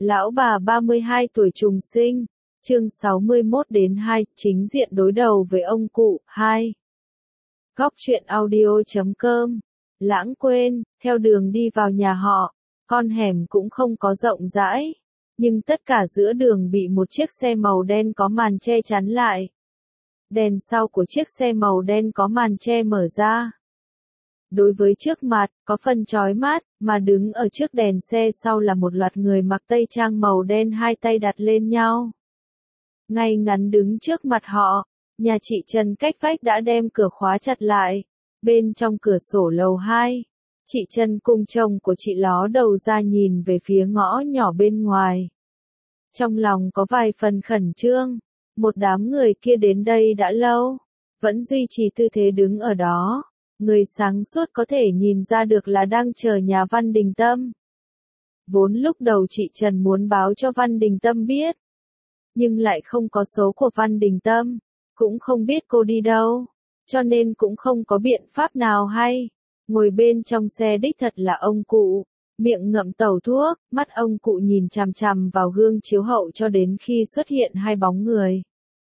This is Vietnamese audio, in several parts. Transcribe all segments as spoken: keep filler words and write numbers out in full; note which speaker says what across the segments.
Speaker 1: Lão bà ba mươi hai tuổi trùng sinh, chương sáu mươi mốt đến hai, chính diện đối đầu với ông cụ, hai. Góc truyện audio chấm com. Lãng quên, theo đường đi vào nhà họ, con hẻm cũng không có rộng rãi, nhưng tất cả giữa đường bị một chiếc xe màu đen có màn che chắn lại. Đèn sau của chiếc xe màu đen có màn che mở ra. Đối với trước mặt, có phần chói mắt, mà đứng ở trước đèn xe sau là một loạt người mặc tây trang màu đen hai tay đặt lên nhau. Ngay ngắn đứng trước mặt họ, nhà chị Trần cách vách đã đem cửa khóa chặt lại. Bên trong cửa sổ lầu hai, chị Trần cùng chồng của chị ló đầu ra nhìn về phía ngõ nhỏ bên ngoài. Trong lòng có vài phần khẩn trương, một đám người kia đến đây đã lâu, vẫn duy trì tư thế đứng ở đó. Người sáng suốt có thể nhìn ra được là đang chờ nhà Văn Đình Tâm. Vốn lúc đầu chị Trần muốn báo cho Văn Đình Tâm biết, nhưng lại không có số của Văn Đình Tâm, cũng không biết cô đi đâu, cho nên cũng không có biện pháp nào hay. Ngồi bên trong xe đích thật là ông cụ, miệng ngậm tẩu thuốc, mắt ông cụ nhìn chằm chằm vào gương chiếu hậu cho đến khi xuất hiện hai bóng người.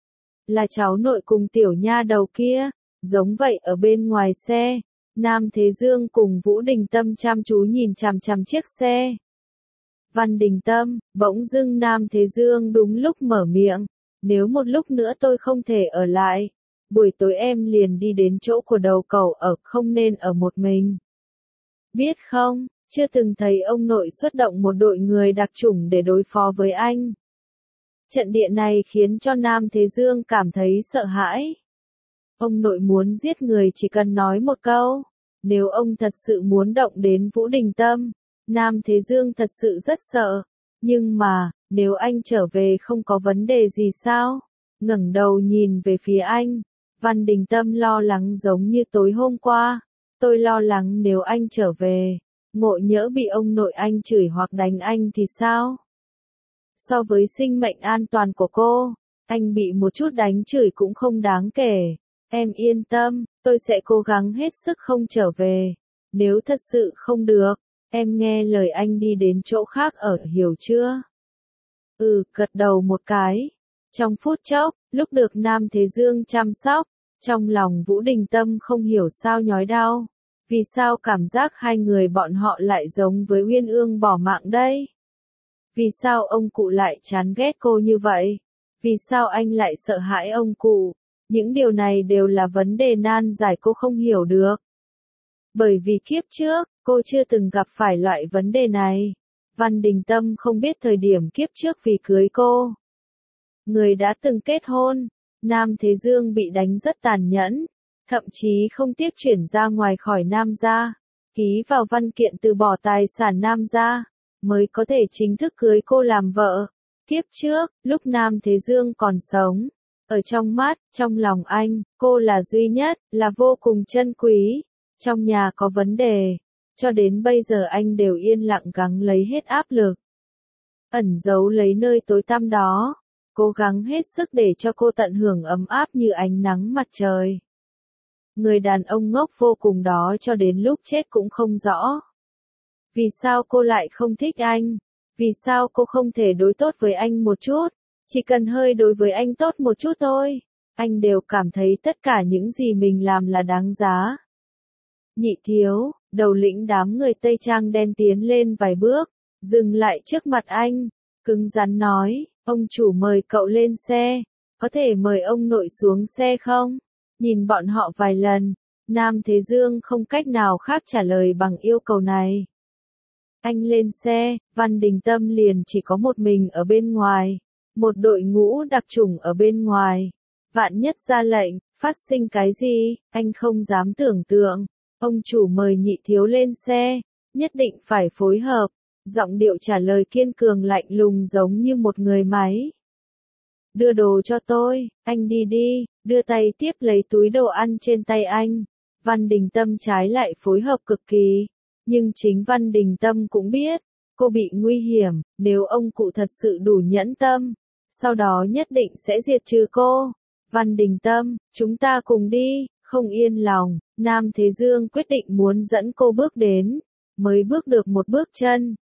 Speaker 1: Là cháu nội cùng tiểu nha đầu kia. Giống vậy ở bên ngoài xe, Nam Thế Dương cùng Vũ Đình Tâm chăm chú nhìn chằm chằm chiếc xe. Văn Đình Tâm, bỗng dưng Nam Thế Dương đúng lúc mở miệng, nếu một lúc nữa tôi không thể ở lại, buổi tối em liền đi đến chỗ của đầu cầu ở, không nên ở một mình. Biết không, chưa từng thấy ông nội xuất động một đội người đặc chủng để đối phó với anh. Trận địa này khiến cho Nam Thế Dương cảm thấy sợ hãi. Ông nội muốn giết người chỉ cần nói một câu. Nếu ông thật sự muốn động đến Vũ Đình Tâm, Nam Thế Dương thật sự rất sợ. Nhưng mà, nếu anh trở về không có vấn đề gì sao? Ngẩng đầu nhìn về phía anh, Văn Đình Tâm lo lắng giống như tối hôm qua. Tôi lo lắng nếu anh trở về, ngộ nhỡ bị ông nội anh chửi hoặc đánh anh thì sao? So với sinh mệnh an toàn của cô, anh bị một chút đánh chửi cũng không đáng kể. Em yên tâm, tôi sẽ cố gắng hết sức không trở về. Nếu thật sự không được, em nghe lời anh đi đến chỗ khác ở, hiểu chưa? Ừ, gật đầu một cái. Trong phút chốc, lúc được Nam Thế Dương chăm sóc, trong lòng Vũ Đình Tâm không hiểu sao nhói đau. Vì sao cảm giác hai người bọn họ lại giống với Uyên Ương bỏ mạng đây? Vì sao ông cụ lại chán ghét cô như vậy? Vì sao anh lại sợ hãi ông cụ? Những điều này đều là vấn đề nan giải cô không hiểu được. Bởi vì kiếp trước, cô chưa từng gặp phải loại vấn đề này. Văn Đình Tâm không biết thời điểm kiếp trước vì cưới cô. Người đã từng kết hôn, Nam Thế Dương bị đánh rất tàn nhẫn, thậm chí không tiếc chuyển ra ngoài khỏi Nam gia, ký vào văn kiện từ bỏ tài sản Nam gia, mới có thể chính thức cưới cô làm vợ. Kiếp trước, lúc Nam Thế Dương còn sống, ở trong mắt, trong lòng anh, cô là duy nhất, là vô cùng chân quý. Trong nhà có vấn đề, cho đến bây giờ anh đều yên lặng gắng lấy hết áp lực. Ẩn giấu lấy nơi tối tăm đó, cố gắng hết sức để cho cô tận hưởng ấm áp như ánh nắng mặt trời. Người đàn ông ngốc vô cùng đó cho đến lúc chết cũng không rõ. Vì sao cô lại không thích anh? Vì sao cô không thể đối tốt với anh một chút? Chỉ cần hơi đối với anh tốt một chút thôi, anh đều cảm thấy tất cả những gì mình làm là đáng giá. Nhị thiếu, đầu lĩnh đám người Tây Trang đen tiến lên vài bước, dừng lại trước mặt anh, cứng rắn nói, ông chủ mời cậu lên xe, có thể mời ông nội xuống xe không? Nhìn bọn họ vài lần, Nam Thế Dương không cách nào khác trả lời bằng yêu cầu này. Anh lên xe, Văn Đình Tâm liền chỉ có một mình ở bên ngoài. Một đội ngũ đặc chủng ở bên ngoài. Vạn nhất ra lệnh, phát sinh cái gì, anh không dám tưởng tượng. Ông chủ mời nhị thiếu lên xe, nhất định phải phối hợp. Giọng điệu trả lời kiên cường lạnh lùng giống như một người máy. Đưa đồ cho tôi, anh đi đi, đưa tay tiếp lấy túi đồ ăn trên tay anh. Văn Đình Tâm trái lại phối hợp cực kỳ. Nhưng chính Văn Đình Tâm cũng biết, cô bị nguy hiểm, nếu ông cụ thật sự đủ nhẫn tâm. Sau đó nhất định sẽ diệt trừ cô. Văn Đình Tâm, chúng ta cùng đi, không yên lòng, Nam Thế Dương quyết định muốn dẫn cô bước đến. Mới bước được một bước chân,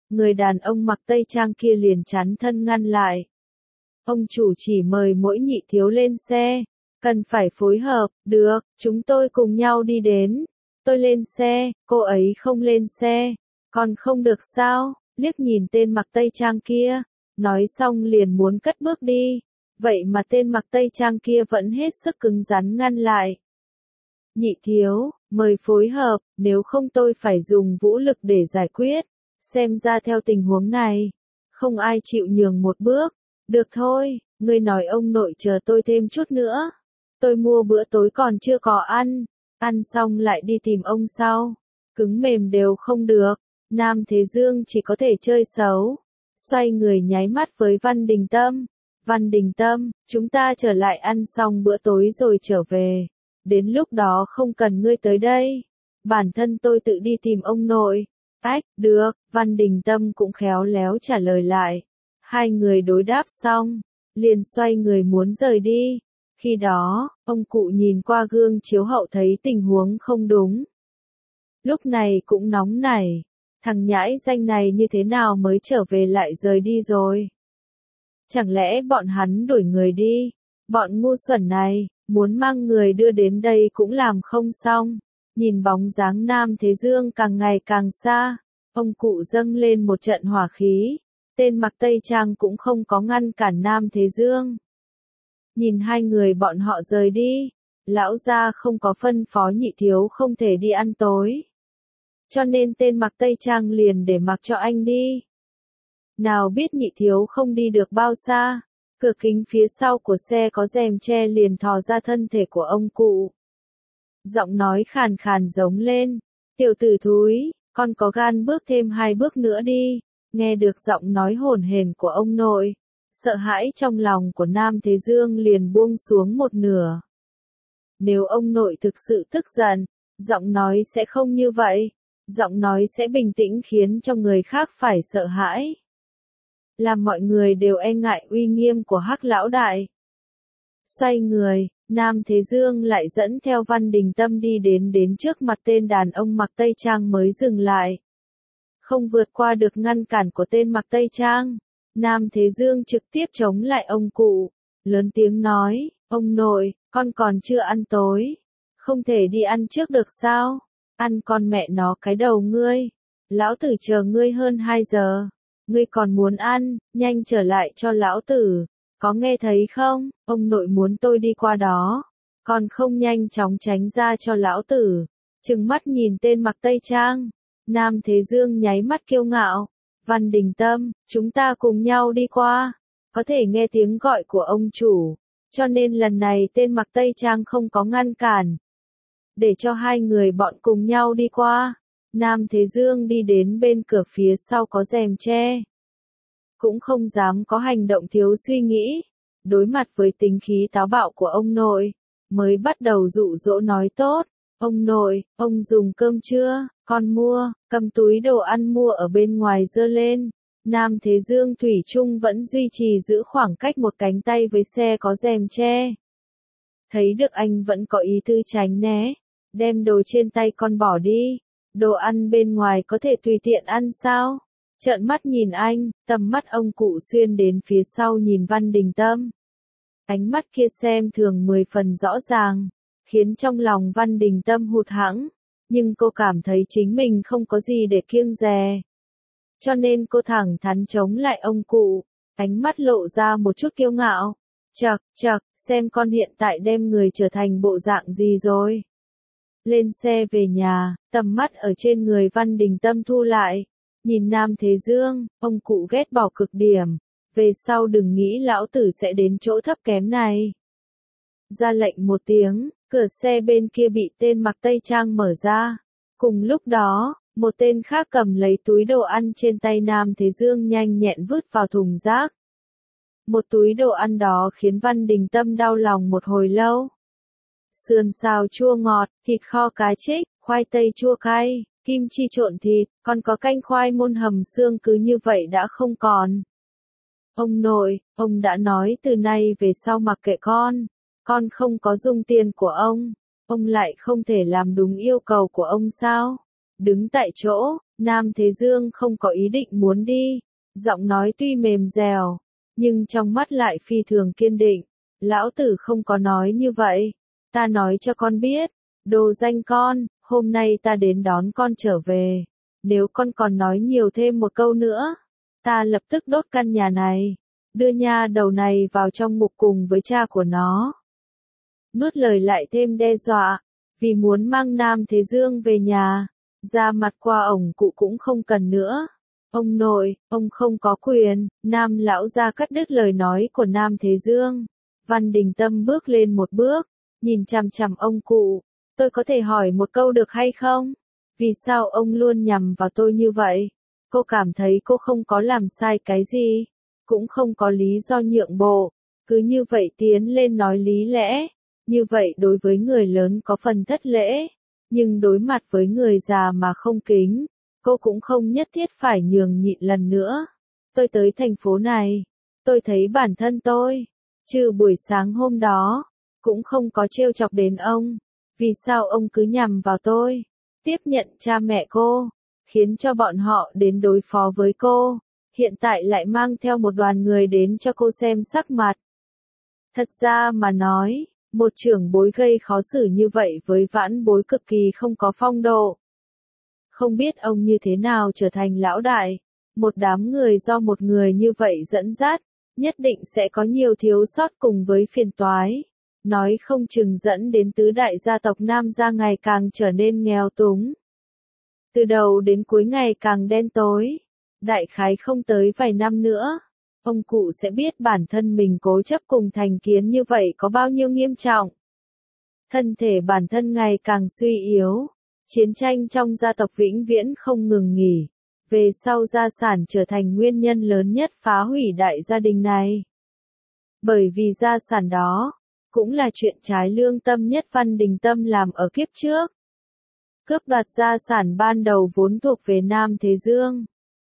Speaker 1: người đàn ông mặc tây trang kia liền chắn thân ngăn lại. Ông chủ chỉ mời mỗi nhị thiếu lên xe, cần phải phối hợp, được, chúng tôi cùng nhau đi đến. Tôi lên xe, cô ấy không lên xe, còn không được sao, liếc nhìn tên mặc tây trang kia, nói xong liền muốn cất bước đi, vậy mà tên mặc tây trang kia vẫn hết sức cứng rắn ngăn lại. Nhị thiếu, mời phối hợp, nếu không tôi phải dùng vũ lực để giải quyết, xem ra theo tình huống này, không ai chịu nhường một bước, được thôi, ngươi nói ông nội chờ tôi thêm chút nữa, tôi mua bữa tối còn chưa có ăn, ăn xong lại đi tìm ông sau, cứng mềm đều không được, Nam Thế Dương chỉ có thể chơi xấu, xoay người nháy mắt với Văn Đình Tâm, Văn Đình Tâm, chúng ta trở lại ăn xong bữa tối rồi trở về. Đến lúc đó không cần ngươi tới đây, bản thân tôi tự đi tìm ông nội. Ách, được, Văn Đình Tâm cũng khéo léo trả lời lại. Hai người đối đáp xong, liền xoay người muốn rời đi. Khi đó, ông cụ nhìn qua gương chiếu hậu thấy tình huống không đúng. Lúc này cũng nóng nảy, thằng nhãi danh này như thế nào mới trở về lại rời đi rồi. Chẳng lẽ bọn hắn đuổi người đi, bọn ngu xuẩn này. Muốn mang người đưa đến đây cũng làm không xong, nhìn bóng dáng Nam Thế Dương càng ngày càng xa, ông cụ dâng lên một trận hỏa khí, tên mặc tây trang cũng không có ngăn cản Nam Thế Dương. Nhìn hai người bọn họ rời đi, lão gia không có phân phó nhị thiếu không thể đi ăn tối. Cho nên tên mặc tây trang liền để mặc cho anh đi. Nào biết nhị thiếu không đi được bao xa. Cửa kính phía sau của xe có rèm che liền thò ra thân thể của ông cụ. Giọng nói khàn khàn giống lên, tiểu tử thúi, con có gan bước thêm hai bước nữa đi, nghe được giọng nói hổn hển của ông nội. Sợ hãi trong lòng của Nam Thế Dương liền buông xuống một nửa. Nếu ông nội thực sự tức giận, giọng nói sẽ không như vậy, giọng nói sẽ bình tĩnh khiến cho người khác phải sợ hãi. Làm mọi người đều e ngại uy nghiêm của Hắc lão đại. Xoay người, Nam Thế Dương lại dẫn theo Văn Đình Tâm đi đến đến trước mặt tên đàn ông mặc tây trang mới dừng lại. Không vượt qua được ngăn cản của tên mặc tây trang, Nam Thế Dương trực tiếp chống lại ông cụ, lớn tiếng nói, ông nội, con còn chưa ăn tối, không thể đi ăn trước được sao, ăn con mẹ nó cái đầu ngươi, lão tử chờ ngươi hơn hai giờ. Ngươi còn muốn ăn, nhanh trở lại cho lão tử, có nghe thấy không, ông nội muốn tôi đi qua đó, còn không nhanh chóng tránh ra cho lão tử, trừng mắt nhìn tên mặc tây trang, Nam Thế Dương nháy mắt kiêu ngạo, Văn Đình Tâm, chúng ta cùng nhau đi qua, có thể nghe tiếng gọi của ông chủ, cho nên lần này tên mặc tây trang không có ngăn cản, để cho hai người bọn cùng nhau đi qua. Nam Thế Dương đi đến bên cửa phía sau có rèm che. Cũng không dám có hành động thiếu suy nghĩ. Đối mặt với tính khí táo bạo của ông nội, mới bắt đầu dụ dỗ nói tốt. Ông nội, ông dùng cơm chưa? Con mua, cầm túi đồ ăn mua ở bên ngoài giơ lên. Nam Thế Dương thủy chung vẫn duy trì giữ khoảng cách một cánh tay với xe có rèm che. Thấy được anh vẫn có ý tư tránh né. Đem đồ trên tay con bỏ đi. Đồ ăn bên ngoài có thể tùy tiện ăn sao? Trợn mắt nhìn anh, tầm mắt ông cụ xuyên đến phía sau nhìn Văn Đình Tâm. Ánh mắt kia xem thường mười phần rõ ràng, khiến trong lòng Văn Đình Tâm hụt hẫng, nhưng cô cảm thấy chính mình không có gì để kiêng dè. Cho nên cô thẳng thắn chống lại ông cụ, ánh mắt lộ ra một chút kiêu ngạo. Chậc, chậc, xem con hiện tại đem người trở thành bộ dạng gì rồi. Lên xe về nhà, tầm mắt ở trên người Văn Đình Tâm thu lại, nhìn Nam Thế Dương, ông cụ ghét bỏ cực điểm, về sau đừng nghĩ lão tử sẽ đến chỗ thấp kém này. Ra lệnh một tiếng, cửa xe bên kia bị tên mặc tây trang mở ra, cùng lúc đó, một tên khác cầm lấy túi đồ ăn trên tay Nam Thế Dương nhanh nhẹn vứt vào thùng rác. Một túi đồ ăn đó khiến Văn Đình Tâm đau lòng một hồi lâu. Sườn xào chua ngọt, thịt kho cá trích, khoai tây chua cay, kim chi trộn thịt, còn có canh khoai môn hầm xương cứ như vậy đã không còn. Ông nội, ông đã nói từ nay về sau mặc kệ con, con không có dùng tiền của ông, ông lại không thể làm đúng yêu cầu của ông sao? Đứng tại chỗ, Nam Thế Dương không có ý định muốn đi, giọng nói tuy mềm dẻo, nhưng trong mắt lại phi thường kiên định. Lão tử không có nói như vậy, ta nói cho con biết, đồ danh con, hôm nay ta đến đón con trở về, nếu con còn nói nhiều thêm một câu nữa, ta lập tức đốt căn nhà này, đưa nha đầu này vào trong ngục cùng với cha của nó. Nuốt lời lại thêm đe dọa, vì muốn mang Nam Thế Dương về nhà, ra mặt qua ổng cụ cũng không cần nữa. Ông nội, ông không có quyền. Nam lão gia cắt đứt lời nói của Nam Thế Dương. Văn Đình Tâm bước lên một bước, nhìn chằm chằm ông cụ. Tôi có thể hỏi một câu được hay không? Vì sao ông luôn nhằm vào tôi như vậy? Cô cảm thấy cô không có làm sai cái gì, cũng không có lý do nhượng bộ, cứ như vậy tiến lên nói lý lẽ. Như vậy đối với người lớn có phần thất lễ, nhưng đối mặt với người già mà không kính, cô cũng không nhất thiết phải nhường nhịn lần nữa. Tôi tới thành phố này, tôi thấy bản thân tôi, trừ buổi sáng hôm đó, cũng không có trêu chọc đến ông. Vì sao ông cứ nhằm vào tôi, tiếp nhận cha mẹ cô, khiến cho bọn họ đến đối phó với cô, hiện tại lại mang theo một đoàn người đến cho cô xem sắc mặt. Thật ra mà nói, một trưởng bối gây khó xử như vậy với vãn bối cực kỳ không có phong độ. Không biết ông như thế nào trở thành lão đại, một đám người do một người như vậy dẫn dắt, nhất định sẽ có nhiều thiếu sót cùng với phiền toái. Nói không chừng dẫn đến tứ đại gia tộc Nam gia ngày càng trở nên nghèo túng. Từ đầu đến cuối ngày càng đen tối, đại khái không tới vài năm nữa, ông cụ sẽ biết bản thân mình cố chấp cùng thành kiến như vậy có bao nhiêu nghiêm trọng. Thân thể bản thân ngày càng suy yếu, chiến tranh trong gia tộc vĩnh viễn không ngừng nghỉ, về sau gia sản trở thành nguyên nhân lớn nhất phá hủy đại gia đình này. Bởi vì gia sản đó, cũng là chuyện trái lương tâm nhất Văn Đình Tâm làm ở kiếp trước. Cướp đoạt gia sản ban đầu vốn thuộc về Nam Thế Dương.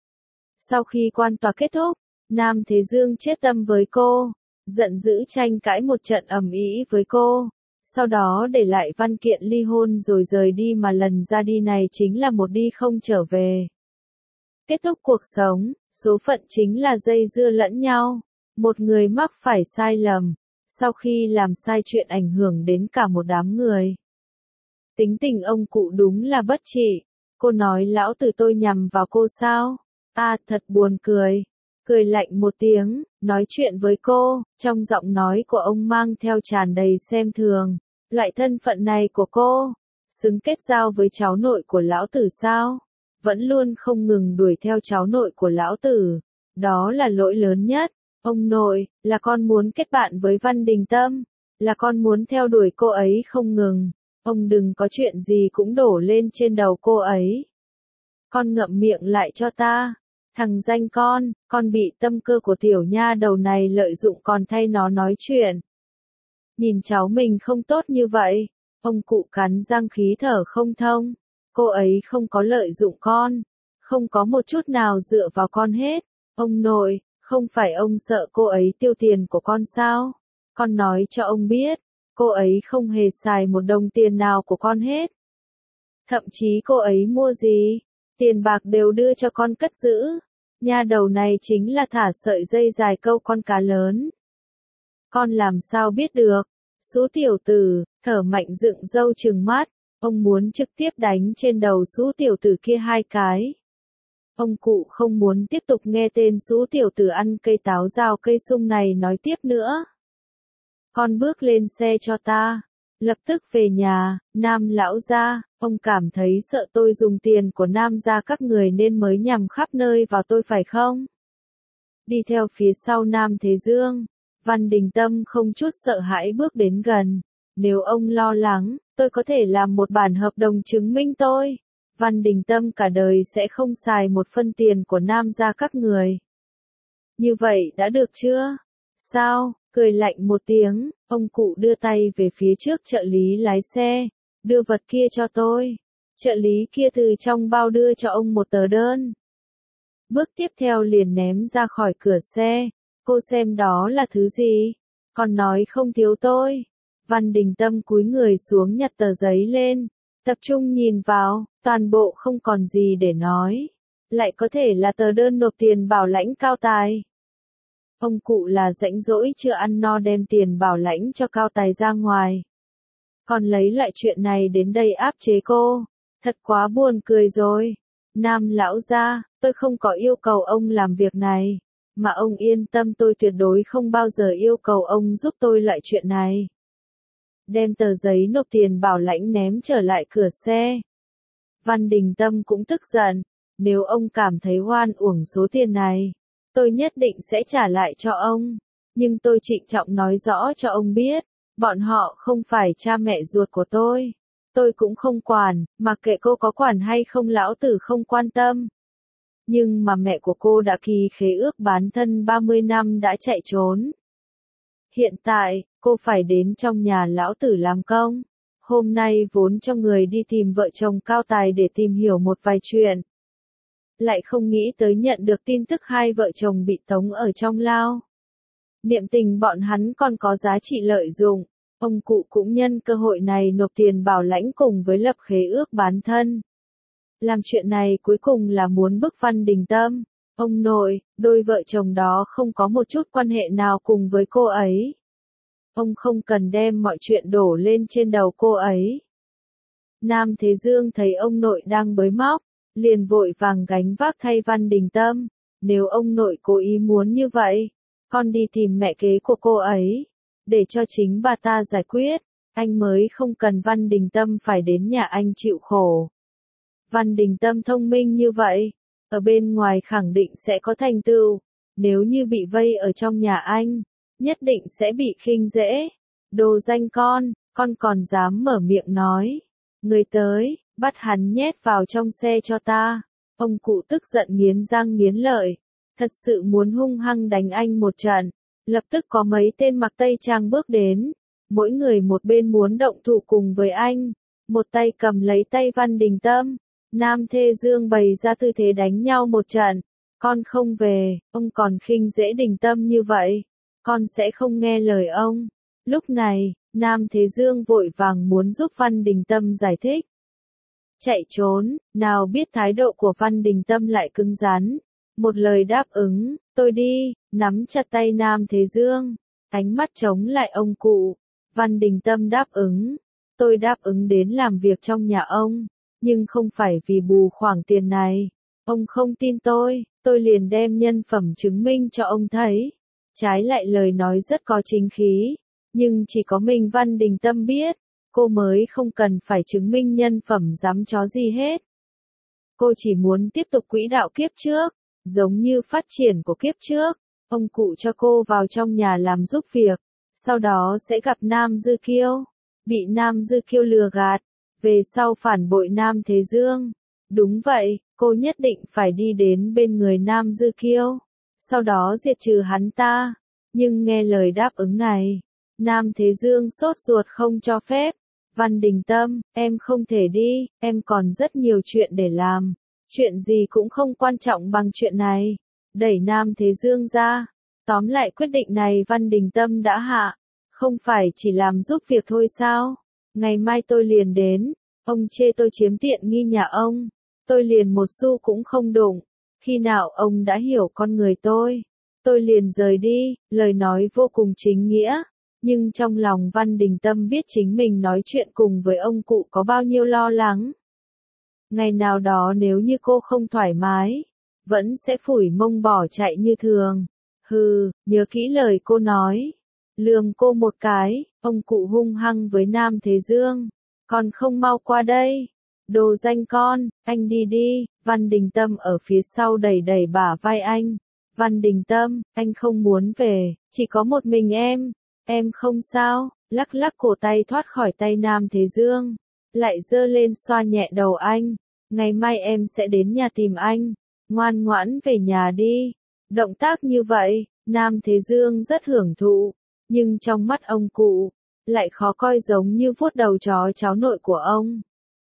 Speaker 1: Sau khi quan tòa kết thúc, Nam Thế Dương chết tâm với cô, giận dữ tranh cãi một trận ầm ĩ với cô, sau đó để lại văn kiện ly hôn rồi rời đi, mà lần ra đi này chính là một đi không trở về. Kết thúc cuộc sống, số phận chính là dây dưa lẫn nhau, một người mắc phải sai lầm, sau khi làm sai chuyện ảnh hưởng đến cả một đám người. Tính tình ông cụ đúng là bất trị. Cô nói lão tử tôi nhằm vào cô sao? À, thật buồn cười. Cười lạnh một tiếng, nói chuyện với cô, trong giọng nói của ông mang theo tràn đầy xem thường. Loại thân phận này của cô, xứng kết giao với cháu nội của lão tử sao? Vẫn luôn không ngừng đuổi theo cháu nội của lão tử. Đó là lỗi lớn nhất. Ông nội, là con muốn kết bạn với Văn Đình Tâm, là con muốn theo đuổi cô ấy không ngừng. Ông đừng có chuyện gì cũng đổ lên trên đầu cô ấy. Con ngậm miệng lại cho ta. Thằng danh con, con bị tâm cơ của tiểu nha đầu này lợi dụng còn thay nó nói chuyện. Nhìn cháu mình không tốt như vậy, ông cụ cắn răng khí thở không thông. Cô ấy không có lợi dụng con, không có một chút nào dựa vào con hết. Ông nội, không phải ông sợ cô ấy tiêu tiền của con sao? Con nói cho ông biết, cô ấy không hề xài một đồng tiền nào của con hết. Thậm chí cô ấy mua gì, tiền bạc đều đưa cho con cất giữ. Nha đầu này chính là thả sợi dây dài câu con cá lớn. Con làm sao biết được? Sú tiểu tử, thở mạnh dựng râu trừng mắt, ông muốn trực tiếp đánh trên đầu sú tiểu tử kia hai cái. Ông cụ không muốn tiếp tục nghe tên sú tiểu tử ăn cây táo rào cây sung này nói tiếp nữa. Con bước lên xe cho ta, lập tức về nhà. Nam lão gia, ông cảm thấy sợ tôi dùng tiền của Nam gia các người nên mới nhằm khắp nơi vào tôi phải không? Đi theo phía sau Nam Thế Dương, Văn Đình Tâm không chút sợ hãi bước đến gần. Nếu ông lo lắng, tôi có thể làm một bản hợp đồng chứng minh tôi. Văn Đình Tâm cả đời sẽ không xài một phân tiền của Nam gia các người. Như vậy đã được chưa? Sao? Cười lạnh một tiếng, ông cụ đưa tay về phía trước trợ lý lái xe, đưa vật kia cho tôi. Trợ lý kia từ trong bao đưa cho ông một tờ đơn. Bước tiếp theo liền ném ra khỏi cửa xe. Cô xem đó là thứ gì? Còn nói không thiếu tôi. Văn Đình Tâm cúi người xuống nhặt tờ giấy lên. Tập trung nhìn vào, toàn bộ không còn gì để nói. Lại có thể là tờ đơn nộp tiền bảo lãnh Cao Tài. Ông cụ là rãnh rỗi chưa ăn no đem tiền bảo lãnh cho Cao Tài ra ngoài. Còn lấy lại chuyện này đến đây áp chế cô. Thật quá buồn cười rồi. Nam lão gia, tôi không có yêu cầu ông làm việc này. Mà ông yên tâm, tôi tuyệt đối không bao giờ yêu cầu ông giúp tôi lại chuyện này. Đem tờ giấy nộp tiền bảo lãnh ném trở lại cửa xe. Văn Đình Tâm cũng tức giận. Nếu ông cảm thấy oan uổng số tiền này, tôi nhất định sẽ trả lại cho ông. Nhưng tôi trịnh trọng nói rõ cho ông biết, bọn họ không phải cha mẹ ruột của tôi. Tôi cũng không quản, mặc kệ cô có quản hay không lão tử không quan tâm. Nhưng mà mẹ của cô đã ký khế ước bán thân ba mươi năm đã chạy trốn. Hiện tại, cô phải đến trong nhà lão tử làm công. Hôm nay vốn cho người đi tìm vợ chồng Cao Tài để tìm hiểu một vài chuyện. Lại không nghĩ tới nhận được tin tức hai vợ chồng bị tống ở trong lao. Niệm tình bọn hắn còn có giá trị lợi dụng. Ông cụ cũng nhân cơ hội này nộp tiền bảo lãnh cùng với lập khế ước bán thân. Làm chuyện này cuối cùng là muốn bức Văn Đình Tâm. Ông nội, đôi vợ chồng đó không có một chút quan hệ nào cùng với cô ấy. Ông không cần đem mọi chuyện đổ lên trên đầu cô ấy. Nam Thế Dương thấy ông nội đang bới móc, liền vội vàng gánh vác thay Văn Đình Tâm. Nếu ông nội cố ý muốn như vậy, con đi tìm mẹ kế của cô ấy, để cho chính bà ta giải quyết, anh mới không cần Văn Đình Tâm phải đến nhà anh chịu khổ. Văn Đình Tâm thông minh như vậy, ở bên ngoài khẳng định sẽ có thành tựu, nếu như bị vây ở trong nhà anh, nhất định sẽ bị khinh dễ. Đồ danh con, con còn dám mở miệng nói. Người tới, bắt hắn nhét vào trong xe cho ta. Ông cụ tức giận nghiến răng nghiến lợi, thật sự muốn hung hăng đánh anh một trận. Lập tức có mấy tên mặc tây trang bước đến, mỗi người một bên muốn động thủ cùng với anh, một tay cầm lấy tay Văn Đình Tâm. Nam Thế Dương bày ra tư thế đánh nhau một trận. Con không về, ông còn khinh dễ Đình Tâm như vậy, con sẽ không nghe lời ông. Lúc này, Nam Thế Dương vội vàng muốn giúp Văn Đình Tâm giải thích. Chạy trốn, nào biết thái độ của Văn Đình Tâm lại cứng rắn. Một lời đáp ứng, tôi đi, nắm chặt tay Nam Thế Dương, ánh mắt chống lại ông cụ. Văn Đình Tâm đáp ứng, tôi đáp ứng đến làm việc trong nhà ông, nhưng không phải vì bù khoản tiền này. Ông không tin tôi, tôi liền đem nhân phẩm chứng minh cho ông thấy. Trái lại lời nói rất có chính khí, nhưng chỉ có mình Văn Đình Tâm biết, cô mới không cần phải chứng minh nhân phẩm dám chó gì hết. Cô chỉ muốn tiếp tục quỹ đạo kiếp trước, giống như phát triển của kiếp trước. Ông cụ cho cô vào trong nhà làm giúp việc, sau đó sẽ gặp Nam Dư Kiêu, bị Nam Dư Kiêu lừa gạt, về sau phản bội Nam Thế Dương. Đúng vậy, cô nhất định phải đi đến bên người Nam Dư Kiêu, sau đó diệt trừ hắn ta. Nhưng nghe lời đáp ứng này, Nam Thế Dương sốt ruột không cho phép. Văn Đình Tâm, em không thể đi, em còn rất nhiều chuyện để làm. Chuyện gì cũng không quan trọng bằng chuyện này. Đẩy Nam Thế Dương ra. Tóm lại quyết định này Văn Đình Tâm đã hạ. Không phải chỉ làm giúp việc thôi sao? Ngày mai tôi liền đến. Ông chê tôi chiếm tiện nghi nhà ông. Tôi liền một xu cũng không đụng. Khi nào ông đã hiểu con người tôi, tôi liền rời đi. Lời nói vô cùng chính nghĩa. Nhưng trong lòng Văn Đình Tâm biết chính mình nói chuyện cùng với ông cụ có bao nhiêu lo lắng. Ngày nào đó nếu như cô không thoải mái, vẫn sẽ phủi mông bỏ chạy như thường. Hừ, nhớ kỹ lời cô nói. Lườm cô một cái, ông cụ hung hăng với Nam Thế Dương. Con không mau qua đây. Đồ danh con, anh đi đi. Văn Đình Tâm ở phía sau đẩy đẩy bả vai anh. Văn Đình Tâm, anh không muốn về, chỉ có một mình em. Em không sao, lắc lắc cổ tay thoát khỏi tay Nam Thế Dương. Lại giơ lên xoa nhẹ đầu anh. Ngày mai em sẽ đến nhà tìm anh. Ngoan ngoãn về nhà đi. Động tác như vậy, Nam Thế Dương rất hưởng thụ. Nhưng trong mắt ông cụ, lại khó coi giống như vuốt đầu chó cháu nội của ông.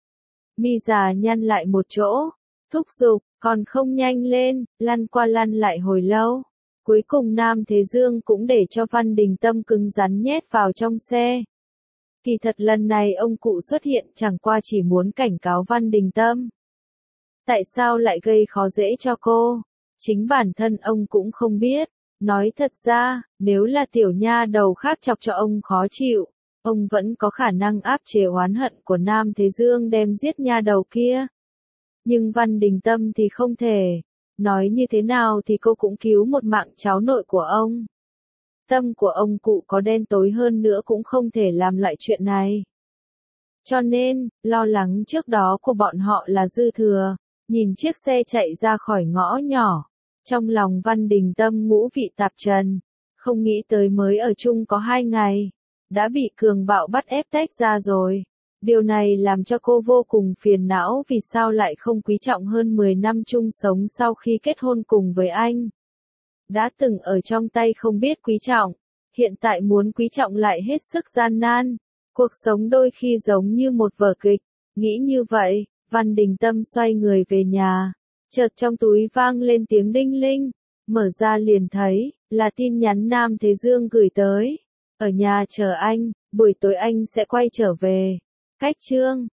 Speaker 1: Mi già nhăn lại một chỗ. Thúc giục, còn không nhanh lên, lăn qua lăn lại hồi lâu. Cuối cùng Nam Thế Dương cũng để cho Văn Đình Tâm cứng rắn nhét vào trong xe. Kỳ thật lần này ông cụ xuất hiện chẳng qua chỉ muốn cảnh cáo Văn Đình Tâm. Tại sao lại gây khó dễ cho cô? Chính bản thân ông cũng không biết. Nói thật ra, nếu là tiểu nha đầu khác chọc cho ông khó chịu, ông vẫn có khả năng áp chế oán hận của Nam Thế Dương đem giết nha đầu kia. Nhưng Văn Đình Tâm thì không thể. Nói như thế nào thì cô cũng cứu một mạng cháu nội của ông. Tâm của ông cụ có đen tối hơn nữa cũng không thể làm lại chuyện này. Cho nên, lo lắng trước đó của bọn họ là dư thừa. Nhìn chiếc xe chạy ra khỏi ngõ nhỏ. Trong lòng Văn Đình Tâm ngũ vị tạp trần. Không nghĩ tới mới ở chung có hai ngày. Đã bị cường bạo bắt ép tách ra rồi. Điều này làm cho cô vô cùng phiền não vì sao lại không quý trọng hơn mười năm chung sống sau khi kết hôn cùng với anh. Đã từng ở trong tay không biết quý trọng, hiện tại muốn quý trọng lại hết sức gian nan. Cuộc sống đôi khi giống như một vở kịch, nghĩ như vậy, Văn Đình Tâm xoay người về nhà. Chợt trong túi vang lên tiếng đinh linh, mở ra liền thấy, là tin nhắn Nam Thế Dương gửi tới. Ở nhà chờ anh, buổi tối anh sẽ quay trở về. Cách chương